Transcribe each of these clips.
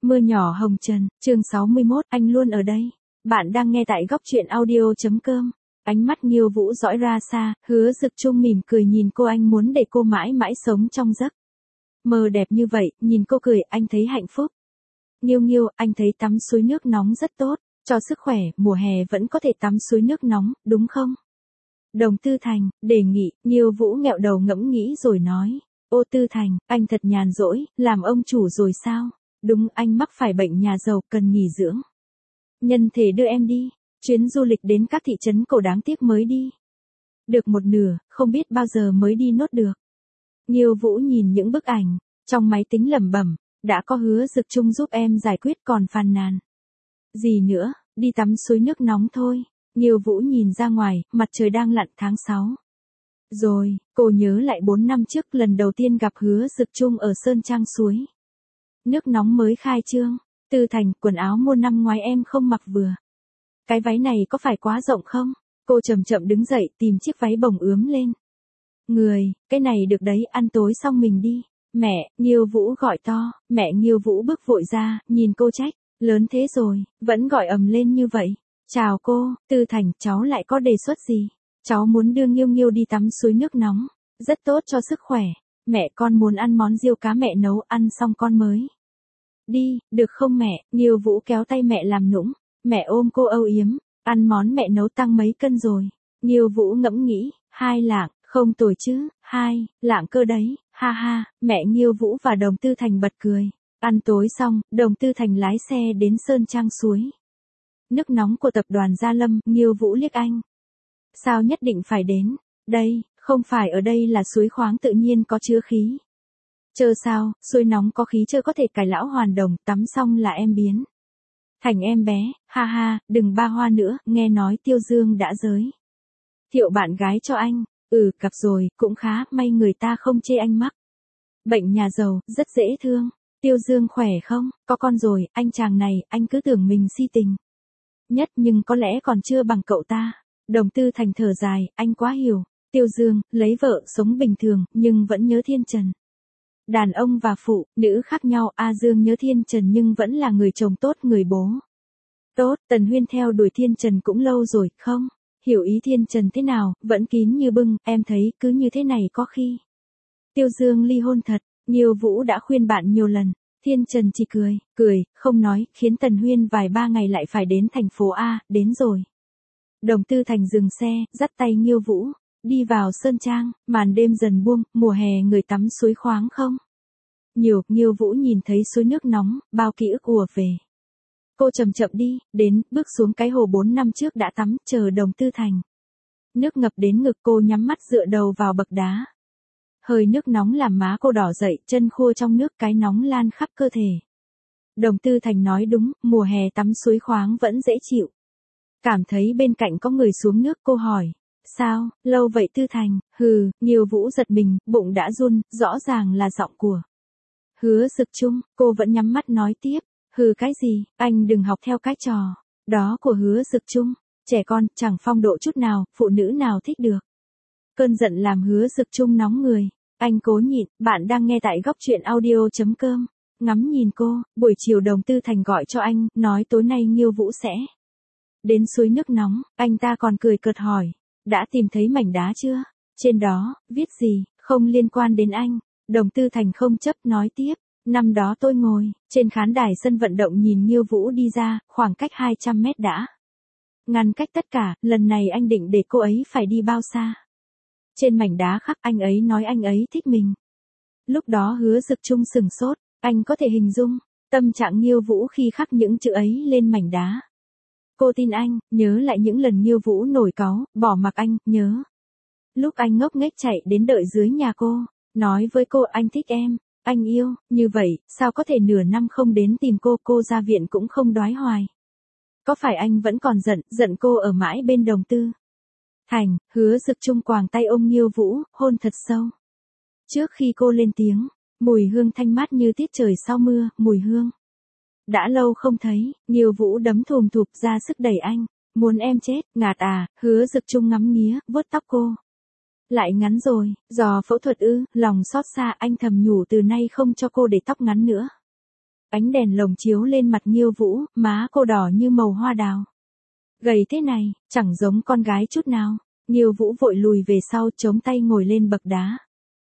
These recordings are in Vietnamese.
Mưa nhỏ hồng trần, chương 61, anh luôn ở đây. Bạn đang nghe tại góc truyện audio.com. Ánh mắt Nghiêu Vũ dõi ra xa, Hứa Dực Trung mỉm cười nhìn cô, anh muốn để cô mãi mãi sống trong giấc mơ đẹp như vậy, nhìn cô cười, anh thấy hạnh phúc. Nghiêu Nghiêu, anh thấy tắm suối nước nóng rất tốt, cho sức khỏe, mùa hè vẫn có thể tắm suối nước nóng, đúng không? Đồng Tư Thành, đề nghị, Nghiêu Vũ nghẹo đầu ngẫm nghĩ rồi nói. Ô Tư Thành, anh thật nhàn rỗi, làm ông chủ rồi sao? Đúng, anh mắc phải bệnh nhà giàu, cần nghỉ dưỡng. Nhân thể đưa em đi, chuyến du lịch đến các thị trấn cổ đáng tiếc mới đi được một nửa, không biết bao giờ mới đi nốt được. Nghiêu Vũ nhìn những bức ảnh, trong máy tính lẩm bẩm, đã có Hứa Dực Trung giúp em giải quyết còn phàn nàn gì nữa, đi tắm suối nước nóng thôi. Nghiêu Vũ nhìn ra ngoài, mặt trời đang lặn tháng 6. Rồi, cô nhớ lại 4 năm trước lần đầu tiên gặp Hứa Dực Trung ở Sơn Trang suối nước nóng mới khai trương. Tư Thành, quần áo mua năm ngoái em không mặc vừa. Cái váy này có phải quá rộng không? Cô chậm chậm đứng dậy tìm chiếc váy bồng ướm lên người, cái này được đấy, ăn tối xong mình đi. Mẹ, Nghiêu Vũ gọi to, mẹ Nghiêu Vũ bước vội ra, nhìn cô trách, lớn thế rồi, vẫn gọi ầm lên như vậy. Chào cô, Tư Thành, cháu lại có đề xuất gì? Cháu muốn đưa Nghiêu Nghiêu đi tắm suối nước nóng, rất tốt cho sức khỏe. Mẹ, con muốn ăn món riêu cá mẹ nấu, ăn xong con mới đi, được không mẹ? Nghiêu Vũ kéo tay mẹ làm nũng, mẹ ôm cô âu yếm, ăn món mẹ nấu tăng mấy cân rồi. Nghiêu Vũ ngẫm nghĩ, 2 lạng, không tồi chứ, 2 lạng cơ đấy, ha ha. Mẹ Nghiêu Vũ và Đồng Tư Thành bật cười. Ăn tối xong, Đồng Tư Thành lái xe đến Sơn Trang suối nước nóng của tập đoàn Gia Lâm. Nghiêu Vũ liếc anh, sao nhất định phải đến đây? Không phải ở đây là suối khoáng tự nhiên có chứa khí chơ sao? Suối nóng có khí chơ có thể cải lão hoàn đồng, tắm xong là em biến thành em bé, ha ha. Đừng ba hoa nữa, nghe nói Tiêu Dương đã giới thiệu bạn gái cho anh. Gặp rồi, cũng khá, may người ta không chê anh mắc bệnh nhà giàu, rất dễ thương. Tiêu Dương khỏe không? Có con rồi, anh chàng này, anh cứ tưởng mình si tình nhất nhưng có lẽ còn chưa bằng cậu ta. Đồng Tư Thành thở dài, anh quá hiểu Tiêu Dương, lấy vợ sống bình thường, nhưng vẫn nhớ Thiên Trần. Đàn ông và phụ nữ khác nhau, A Dương nhớ Thiên Trần nhưng vẫn là người chồng tốt, người bố tốt. Tần Huyên theo đuổi Thiên Trần cũng lâu rồi, không hiểu ý Thiên Trần thế nào, vẫn kín như bưng, em thấy cứ như thế này có khi Tiêu Dương ly hôn thật. Nghiêu Vũ đã khuyên bạn nhiều lần, Thiên Trần chỉ cười, không nói, khiến Tần Huyên vài ba ngày lại phải đến thành phố A. Đến rồi. Đồng Tư Thành dừng xe, dắt tay Nghiêu Vũ đi vào Sơn Trang. Màn đêm dần buông, mùa hè người tắm suối khoáng không nhiều. Nghiêu Vũ nhìn thấy suối nước nóng, bao ký ức ùa về. Cô chậm chậm đi đến, bước xuống cái hồ 4 năm trước đã tắm, chờ Đồng Tư Thành. Nước ngập đến ngực, cô nhắm mắt dựa đầu vào bậc đá. Hơi nước nóng làm má cô đỏ dậy, chân khô trong nước, cái nóng lan khắp cơ thể. Đồng Tư Thành nói đúng, mùa hè tắm suối khoáng vẫn dễ chịu. Cảm thấy bên cạnh có người xuống nước, cô hỏi. Sao, lâu vậy Tư Thành? Nghiêu Vũ giật mình, bụng đã run, rõ ràng là giọng của Hứa Dực Trung. Cô vẫn nhắm mắt nói tiếp. Cái gì? Anh đừng học theo cái trò đó của Hứa Dực Trung. Trẻ con, chẳng phong độ chút nào, phụ nữ nào thích được. Cơn giận làm Hứa Dực Trung nóng người. Anh cố nhịn. Bạn đang nghe tại góc truyện audio.com. Ngắm nhìn cô, buổi chiều Đồng Tư Thành gọi cho anh, nói tối nay Nghiêu Vũ sẽ đến suối nước nóng. Anh ta còn cười cợt hỏi, đã tìm thấy mảnh đá chưa? Trên đó, viết gì? Không liên quan đến anh. Đồng Tư Thành không chấp, nói tiếp. Năm đó tôi ngồi trên khán đài sân vận động nhìn Nghiêu Vũ đi ra, khoảng cách 200 mét đã ngăn cách tất cả, lần này anh định để cô ấy phải đi bao xa? Trên mảnh đá khắc, anh ấy nói anh ấy thích mình. Lúc đó Hứa Dực Trung sừng sốt, anh có thể hình dung tâm trạng Nghiêu Vũ khi khắc những chữ ấy lên mảnh đá. Cô tin anh, nhớ lại những lần Nghiêu Vũ nổi cáu, bỏ mặc anh, nhớ lúc anh ngốc nghếch chạy đến đợi dưới nhà cô, nói với cô anh thích em, anh yêu, như vậy, sao có thể nửa năm không đến tìm cô ra viện cũng không đoái hoài. Có phải anh vẫn còn giận cô ở mãi bên Đồng Tư Thành? Hứa Dực Trung quàng tay ôm Nghiêu Vũ, hôn thật sâu. Trước khi cô lên tiếng, mùi hương thanh mát như tiết trời sau mưa, mùi hương đã lâu không thấy. Nghiêu Vũ đấm thùm thụp ra sức đẩy anh, muốn em chết, ngạt à? Hứa Dực Trung ngắm nghía, vuốt tóc cô. Lại ngắn rồi, do phẫu thuật ư? Lòng xót xa, anh thầm nhủ từ nay không cho cô để tóc ngắn nữa. Ánh đèn lồng chiếu lên mặt Nghiêu Vũ, má cô đỏ như màu hoa đào. Gầy thế này, chẳng giống con gái chút nào. Nghiêu Vũ vội lùi về sau, chống tay ngồi lên bậc đá.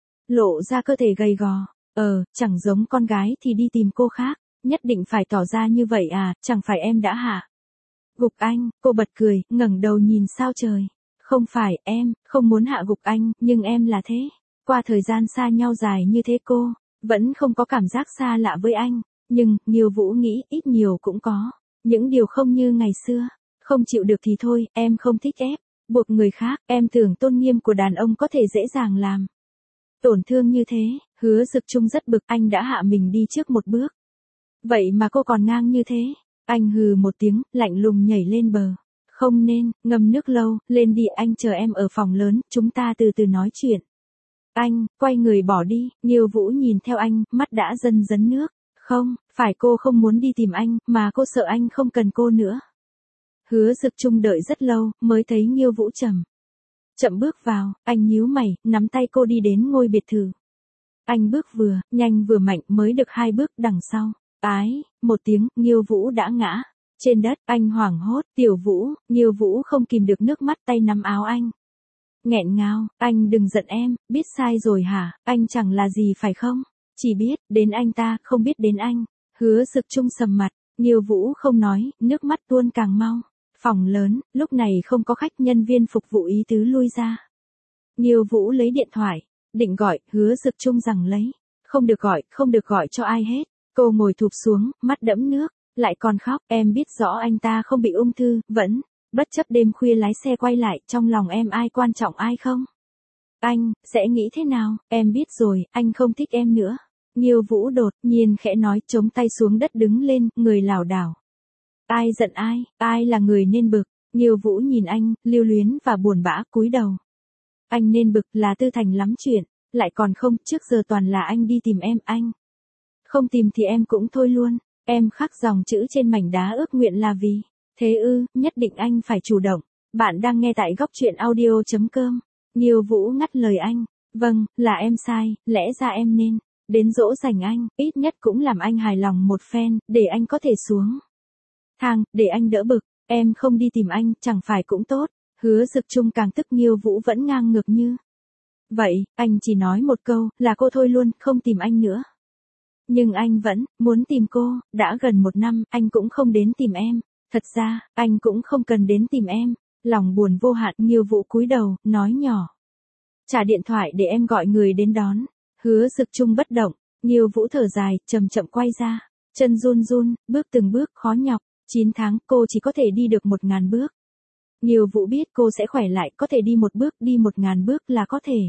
Lộ ra cơ thể gầy gò. Chẳng giống con gái thì đi tìm cô khác. Nhất định phải tỏ ra như vậy à, chẳng phải em đã hạ gục anh. Cô bật cười, ngẩng đầu nhìn sao trời. Không phải, em không muốn hạ gục anh, nhưng em là thế. Qua thời gian xa nhau dài như thế cô vẫn không có cảm giác xa lạ với anh. Nhưng, Nghiêu Vũ nghĩ ít nhiều cũng có. Những điều không như ngày xưa. Không chịu được thì thôi, em không thích ép buộc người khác. Em tưởng tôn nghiêm của đàn ông có thể dễ dàng làm tổn thương như thế. Hứa Dực Trung rất bực, anh đã hạ mình đi trước một bước. Vậy mà cô còn ngang như thế. Anh hừ một tiếng, lạnh lùng nhảy lên bờ. Không nên, ngâm nước lâu, lên đi, anh chờ em ở phòng lớn, chúng ta từ từ nói chuyện. Anh, quay người bỏ đi. Nghiêu Vũ nhìn theo anh, mắt đã dần dấn nước. Không, phải cô không muốn đi tìm anh, mà cô sợ anh không cần cô nữa. Hứa Dực Trung đợi rất lâu, mới thấy Nghiêu Vũ chậm bước vào. Anh nhíu mày, nắm tay cô đi đến ngôi biệt thự. Anh bước vừa nhanh vừa mạnh, mới được 2 bước đằng sau. Ái, một tiếng, Nghiêu Vũ đã ngã trên đất. Anh hoảng hốt, Tiểu Vũ. Nghiêu Vũ không kìm được nước mắt, tay nắm áo anh. Nghẹn ngào, anh đừng giận em, biết sai rồi hả, anh chẳng là gì phải không? Chỉ biết đến anh ta, không biết đến anh. Hứa Dực Trung sầm mặt. Nghiêu Vũ không nói, nước mắt tuôn càng mau. Phòng lớn, lúc này không có khách, nhân viên phục vụ ý tứ lui ra. Nghiêu Vũ lấy điện thoại, định gọi. Hứa Dực Trung rằng lấy. Không được gọi cho ai hết. Cô ngồi thụp xuống, mắt đẫm nước, lại còn khóc. Em biết rõ anh ta không bị ung thư, vẫn bất chấp đêm khuya lái xe quay lại. Trong lòng em ai quan trọng ai không? Anh sẽ nghĩ thế nào? Em biết rồi, anh không thích em nữa. Nghiêu Vũ đột nhiên khẽ nói, chống tay xuống đất đứng lên, người lảo đảo. Ai giận ai, ai là người nên bực? Nghiêu Vũ nhìn anh, lưu luyến và buồn bã, cúi đầu. Anh nên bực là Tư Thành lắm chuyện, lại còn không, trước giờ toàn là anh đi tìm em, anh không tìm thì em cũng thôi luôn. Em khắc dòng chữ trên mảnh đá ước nguyện là vì thế ư? Nhất định anh phải chủ động. Bạn đang nghe tại góc truyện audio.com. Nghiêu Vũ ngắt lời anh. Vâng, là em sai, lẽ ra em nên đến dỗ dành anh, ít nhất cũng làm anh hài lòng một phen, để anh có thể xuống thang, để anh đỡ bực. Em không đi tìm anh, chẳng phải cũng tốt? Hứa Dực Trung càng tức. Nghiêu Vũ vẫn ngang ngược như vậy. Anh chỉ nói một câu, là cô thôi luôn, không tìm anh nữa. Nhưng anh vẫn muốn tìm cô. Đã gần 1 năm, anh cũng không đến tìm em. Thật ra, anh cũng không cần đến tìm em. Lòng buồn vô hạn. Nghiêu Vũ cúi đầu, nói nhỏ. Trả điện thoại để em gọi người đến đón. Hứa Dực Trung bất động. Nghiêu Vũ thở dài, chậm chậm quay ra. Chân run run, bước từng bước khó nhọc. 9 tháng, cô chỉ có thể đi được 1000 bước. Nghiêu Vũ biết cô sẽ khỏe lại, có thể đi 1 bước, đi 1000 bước là có thể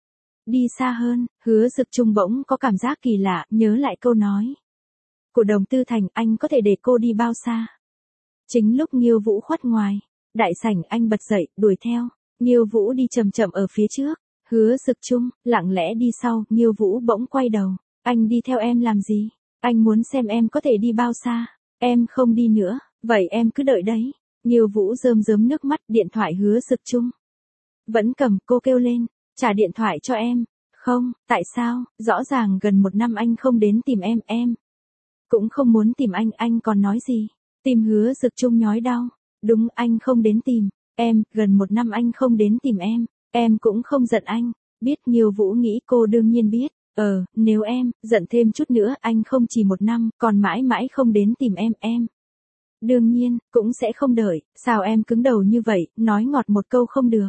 đi xa hơn. Hứa Dực Trung bỗng có cảm giác kỳ lạ, nhớ lại câu nói của Đồng Tư Thành, anh có thể để cô đi bao xa. Chính lúc Nghiêu Vũ khuất ngoài đại sảnh, anh bật dậy, đuổi theo. Nghiêu Vũ đi chậm chậm ở phía trước. Hứa Dực Trung lặng lẽ đi sau. Nghiêu Vũ bỗng quay đầu. Anh đi theo em làm gì? Anh muốn xem em có thể đi bao xa. Em không đi nữa, vậy em cứ đợi đấy. Nghiêu Vũ rơm rớm nước mắt. Điện thoại Hứa Dực Trung vẫn cầm. Cô kêu lên, trả điện thoại cho em. Không, tại sao? Rõ ràng gần 1 năm anh không đến tìm em cũng không muốn tìm anh còn nói gì? Tim Hứa Dực Trung nhói đau. Đúng, anh không đến tìm em, gần 1 năm anh không đến tìm em cũng không giận anh. Biết. Nghiêu Vũ nghĩ cô đương nhiên biết. Nếu em giận thêm chút nữa, anh không chỉ 1 năm, còn mãi mãi không đến tìm em đương nhiên cũng sẽ không đợi. Sao em cứng đầu như vậy, nói ngọt một câu không được?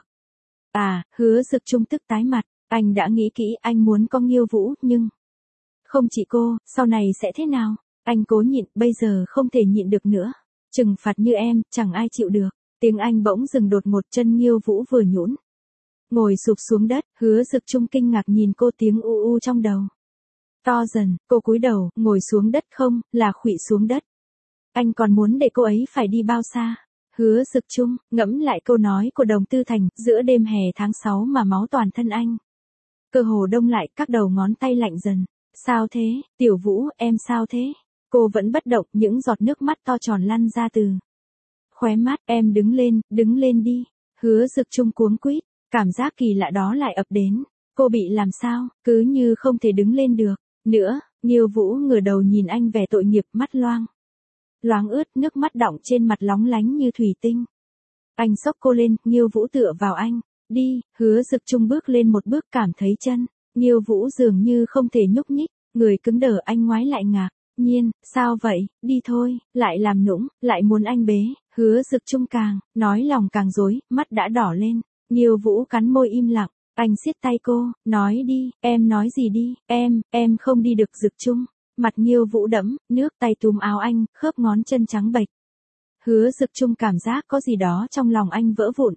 Hứa Dực Trung tức tái mặt. Anh đã nghĩ kỹ, anh muốn có Nghiêu Vũ, nhưng không chỉ cô, sau này sẽ thế nào? Anh cố nhịn, bây giờ không thể nhịn được nữa. Trừng phạt như em, chẳng ai chịu được. Tiếng anh bỗng dừng đột ngột. Chân Nghiêu Vũ vừa nhũn ngồi sụp xuống đất. Hứa Dực Trung kinh ngạc nhìn cô, tiếng u u trong đầu to dần. Cô cúi đầu, ngồi xuống đất. Không, là khuỵu xuống đất. Anh còn muốn để cô ấy phải đi bao xa? Hứa Dực Trung ngẫm lại câu nói của Đồng Tư Thành, giữa đêm hè tháng 6 mà máu toàn thân anh cơ hồ đông lại, các đầu ngón tay lạnh dần. Sao thế, Tiểu Vũ, em sao thế? Cô vẫn bất động, những giọt nước mắt to tròn lăn ra từ khóe mắt. Em đứng lên đi. Hứa Dực Trung cuống quýt, cảm giác kỳ lạ đó lại ập đến. Cô bị làm sao, cứ như không thể đứng lên được nữa. Nghiêu Vũ ngửa đầu nhìn anh vẻ tội nghiệp, mắt loang loáng ướt, nước mắt đọng trên mặt lóng lánh như thủy tinh. Anh xốc cô lên, Nghiêu Vũ tựa vào anh. Đi, Hứa Dực Trung bước lên một bước, cảm thấy chân Nghiêu Vũ dường như không thể nhúc nhích, người cứng đờ. Anh ngoái lại ngạc nhiên, sao vậy, đi thôi, lại làm nũng, lại muốn anh bế. Hứa Dực Trung càng nói lòng càng rối, mắt đã đỏ lên. Nghiêu Vũ cắn môi im lặng, anh siết tay cô, nói đi, em nói gì đi, em không đi được. Dực Trung, mặt Nghiêu Vũ đẫm nước, tay túm áo anh, khớp ngón chân trắng bệch. Hứa Dực Trung cảm giác có gì đó trong lòng anh vỡ vụn.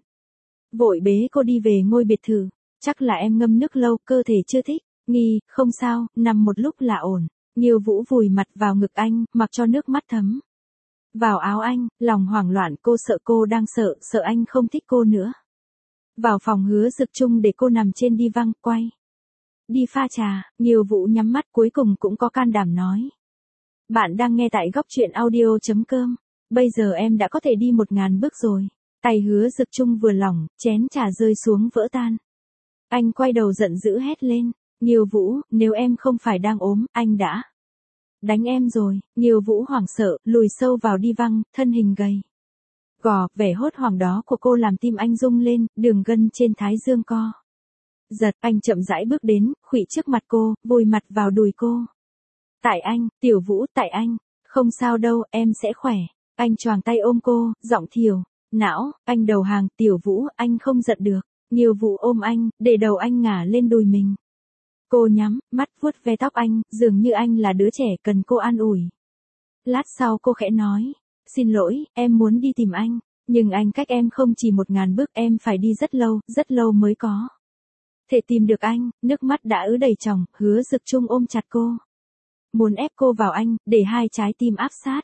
Vội bế cô đi về ngôi biệt thự. Chắc là em ngâm nước lâu, cơ thể chưa thích. Nghi, không sao, nằm một lúc là ổn. Nghiêu Vũ vùi mặt vào ngực anh, mặc cho nước mắt thấm vào áo anh, lòng hoảng loạn. Cô sợ cô đang sợ anh không thích cô nữa. Vào phòng Hứa Dực Trung để cô nằm trên đi văng, quay đi pha trà. Nghiêu Vũ nhắm mắt, cuối cùng cũng có can đảm nói. Bạn đang nghe tại góc truyện audio.com. Bây giờ em đã có thể đi 1000 bước rồi. Tay Hứa Dực Trung vừa lỏng, chén trà rơi xuống vỡ tan. Anh quay đầu giận dữ hét lên. Nghiêu Vũ, nếu em không phải đang ốm, anh đã đánh em rồi. Nghiêu Vũ hoảng sợ, lùi sâu vào đi văng, thân hình gầy gò, vẻ hốt hoảng đó của cô làm tim anh rung lên, đường gân trên thái dương co giật. Anh chậm rãi bước đến, khuỵu trước mặt cô, vùi mặt vào đùi cô. Tại anh, Tiểu Vũ, tại anh. Không sao đâu, em sẽ khỏe. Anh choàng tay ôm cô, giọng thiểu não, anh đầu hàng. Tiểu Vũ, anh không giận được. Nghiêu Vũ ôm anh, để đầu anh ngả lên đùi mình. Cô nhắm mắt vuốt ve tóc anh, dường như anh là đứa trẻ cần cô an ủi. Lát sau cô khẽ nói, xin lỗi, em muốn đi tìm anh, nhưng anh cách em không chỉ 1000 bước, em phải đi rất lâu mới có thể tìm được anh. Nước mắt đã ứ đầy tròng. Hứa Dực Trung ôm chặt cô, muốn ép cô vào anh, để hai trái tim áp sát.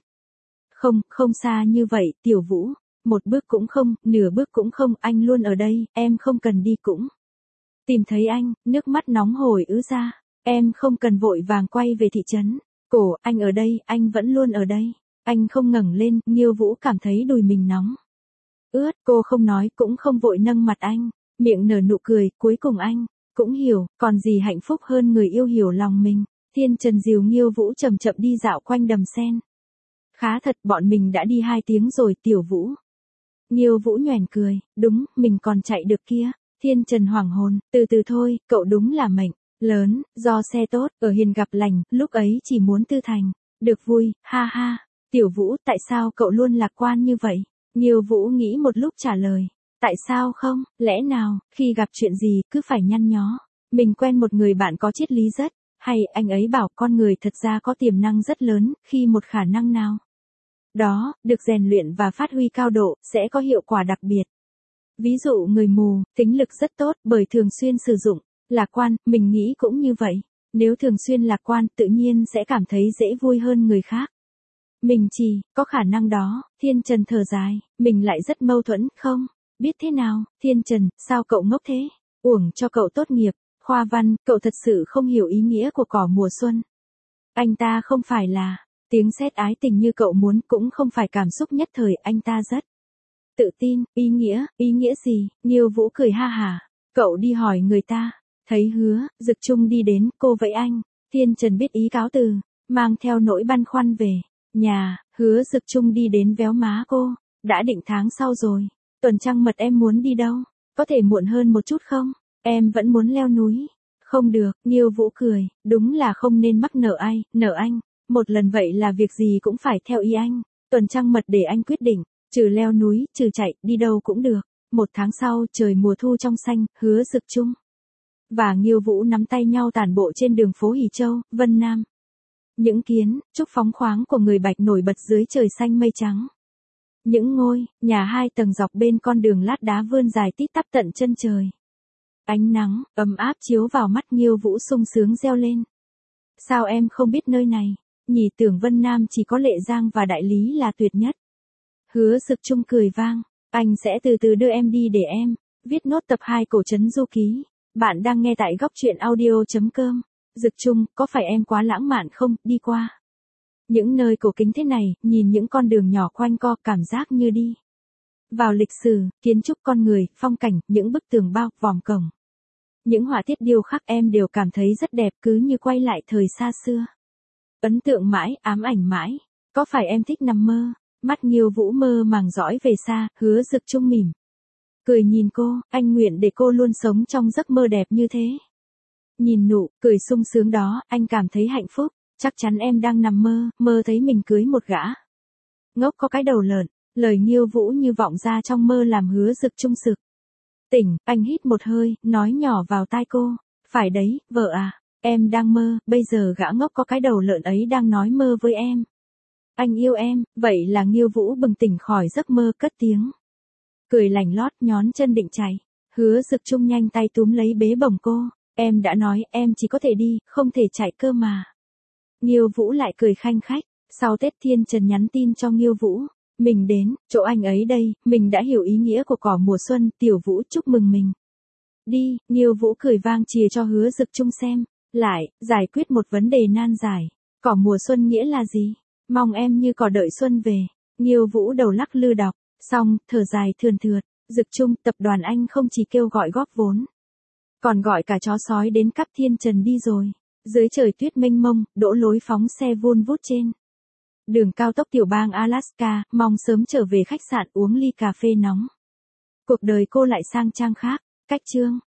Không xa như vậy, Tiểu Vũ, một bước cũng không, nửa bước cũng không, anh luôn ở đây, em không cần đi cũng tìm thấy anh. Nước mắt nóng hổi ứ ra. Em không cần vội vàng quay về thị trấn. Cổ, anh ở đây, anh vẫn luôn ở đây. Anh không ngẩng lên. Nghiêu Vũ cảm thấy đùi mình nóng ướt. Cô không nói, cũng không vội nâng mặt anh, miệng nở nụ cười. Cuối cùng anh cũng hiểu, còn gì hạnh phúc hơn người yêu hiểu lòng mình. Thiên Trần dìu Nghiêu Vũ chậm chậm đi dạo quanh đầm sen. Khá thật, bọn mình đã đi 2 tiếng rồi, Tiểu Vũ. Nghiêu Vũ nhoẻn cười, đúng, mình còn chạy được kia. Thiên Trần hoảng hồn, từ từ thôi, cậu đúng là mệnh lớn, do xe tốt, ở hiền gặp lành, lúc ấy chỉ muốn Tư Thành được vui, ha ha. Tiểu Vũ, tại sao cậu luôn lạc quan như vậy? Nghiêu Vũ nghĩ một lúc trả lời, tại sao không, lẽ nào, khi gặp chuyện gì, cứ phải nhăn nhó. Mình quen một người bạn có triết lý rất hay, anh ấy bảo con người thật ra có tiềm năng rất lớn, khi một khả năng nào đó được rèn luyện và phát huy cao độ, sẽ có hiệu quả đặc biệt. Ví dụ người mù, thính lực rất tốt, bởi thường xuyên sử dụng lạc quan. Mình nghĩ cũng như vậy. Nếu thường xuyên lạc quan, tự nhiên sẽ cảm thấy dễ vui hơn người khác. Mình chỉ có khả năng đó. Thiên Trần thở dài, mình lại rất mâu thuẫn, không biết thế nào. Thiên Trần, sao cậu ngốc thế? Uổng cho cậu tốt nghiệp khoa văn, cậu thật sự không hiểu ý nghĩa của cỏ mùa xuân. Anh ta không phải là tiếng sét ái tình như cậu muốn, cũng không phải cảm xúc nhất thời. Anh ta rất tự tin. Ý nghĩa gì? Nghiêu Vũ cười ha hả. Cậu đi hỏi người ta. Thấy Hứa Dực Trung đi đến, cô vẫy anh. Thiên Trần biết ý cáo từ, mang theo nỗi băn khoăn về nhà. Hứa Dực Trung đi đến véo má cô. Đã định tháng sau rồi. Tuần trăng mật em muốn đi đâu? Có thể muộn hơn một chút không? Em vẫn muốn leo núi. Không được. Nghiêu Vũ cười. Đúng là không nên mắc nợ anh. Một lần vậy là việc gì cũng phải theo ý anh. Tuần trăng mật để anh quyết định. Trừ leo núi, trừ chạy, đi đâu cũng được. 1 tháng sau, trời mùa thu trong xanh, Hứa Dực Trung và Nghiêu Vũ nắm tay nhau tản bộ trên đường phố Hỷ Châu, Vân Nam. Những kiến trúc phóng khoáng của người Bạch nổi bật dưới trời xanh mây trắng. Những ngôi nhà 2 tầng dọc bên con đường lát đá vươn dài tít tắp tận chân trời. Ánh nắng ấm áp chiếu vào mắt. Nghiêu Vũ sung sướng reo lên. Sao em không biết nơi này? Nhỉ, tưởng Vân Nam chỉ có Lệ Giang và Đại Lý là tuyệt nhất. Hứa Dực Trung cười vang. Anh sẽ từ từ đưa em đi để em viết nốt tập 2 Cổ Trấn Du Ký. Bạn đang nghe tại góc truyện audio.com. Dực Trung, có phải em quá lãng mạn không? Đi qua những nơi cổ kính thế này, nhìn những con đường nhỏ quanh co, cảm giác như đi vào lịch sử, kiến trúc, con người, phong cảnh, những bức tường bao, vòm cổng. Những họa tiết điêu khắc em đều cảm thấy rất đẹp, cứ như quay lại thời xa xưa. Ấn tượng mãi, ám ảnh mãi. Có phải em thích nằm mơ? Mắt Nghiêu Vũ mơ màng dõi về xa, Hứa Dực Trung mỉm cười nhìn cô, anh nguyện để cô luôn sống trong giấc mơ đẹp như thế. Nhìn nụ cười sung sướng đó, anh cảm thấy hạnh phúc, chắc chắn em đang nằm mơ, mơ thấy mình cưới một gã ngốc có cái đầu lợn. Lời Nghiêu Vũ như vọng ra trong mơ làm Hứa Dực Trung sực tỉnh, anh hít một hơi, nói nhỏ vào tai cô, phải đấy, vợ à, em đang mơ, bây giờ gã ngốc có cái đầu lợn ấy đang nói mơ với em. Anh yêu em, vậy là Nghiêu Vũ bừng tỉnh khỏi giấc mơ cất tiếng cười lành lót nhón chân định chạy. Hứa Dực Trung nhanh tay túm lấy bế bổng cô, em đã nói em chỉ có thể đi, không thể chạy cơ mà. Nghiêu Vũ lại cười khanh khách, sau Tết Thiên Trần nhắn tin cho Nghiêu Vũ, mình đến, chỗ anh ấy đây, mình đã hiểu ý nghĩa của cỏ mùa xuân, Tiểu Vũ chúc mừng mình. Đi, Nghiêu Vũ cười vang chìa cho Hứa Dực Trung xem, lại, giải quyết một vấn đề nan giải, cỏ mùa xuân nghĩa là gì? Mong em như cỏ đợi xuân về. Nghiêu Vũ đầu lắc lư đọc, xong, thở dài thườn thượt, Dực Trung, tập đoàn anh không chỉ kêu gọi góp vốn, còn gọi cả chó sói đến cắp Thiên Trần đi rồi. Dưới trời tuyết mênh mông, đỗ lối phóng xe vun vút trên đường cao tốc tiểu bang Alaska, mong sớm trở về khách sạn uống ly cà phê nóng. Cuộc đời cô lại sang trang khác, cách chương.